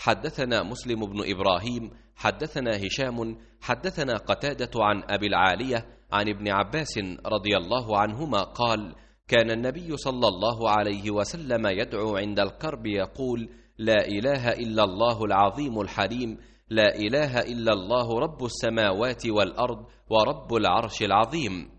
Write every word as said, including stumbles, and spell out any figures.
حدثنا مسلم بن إبراهيم حدثنا هشام حدثنا قتادة عن أبي العالية عن ابن عباس رضي الله عنهما قال: كان النبي صلى الله عليه وسلم يدعو عند الكرب يقول: لا إله إلا الله العظيم الحليم، لا إله إلا الله رب السماوات والأرض ورب العرش العظيم.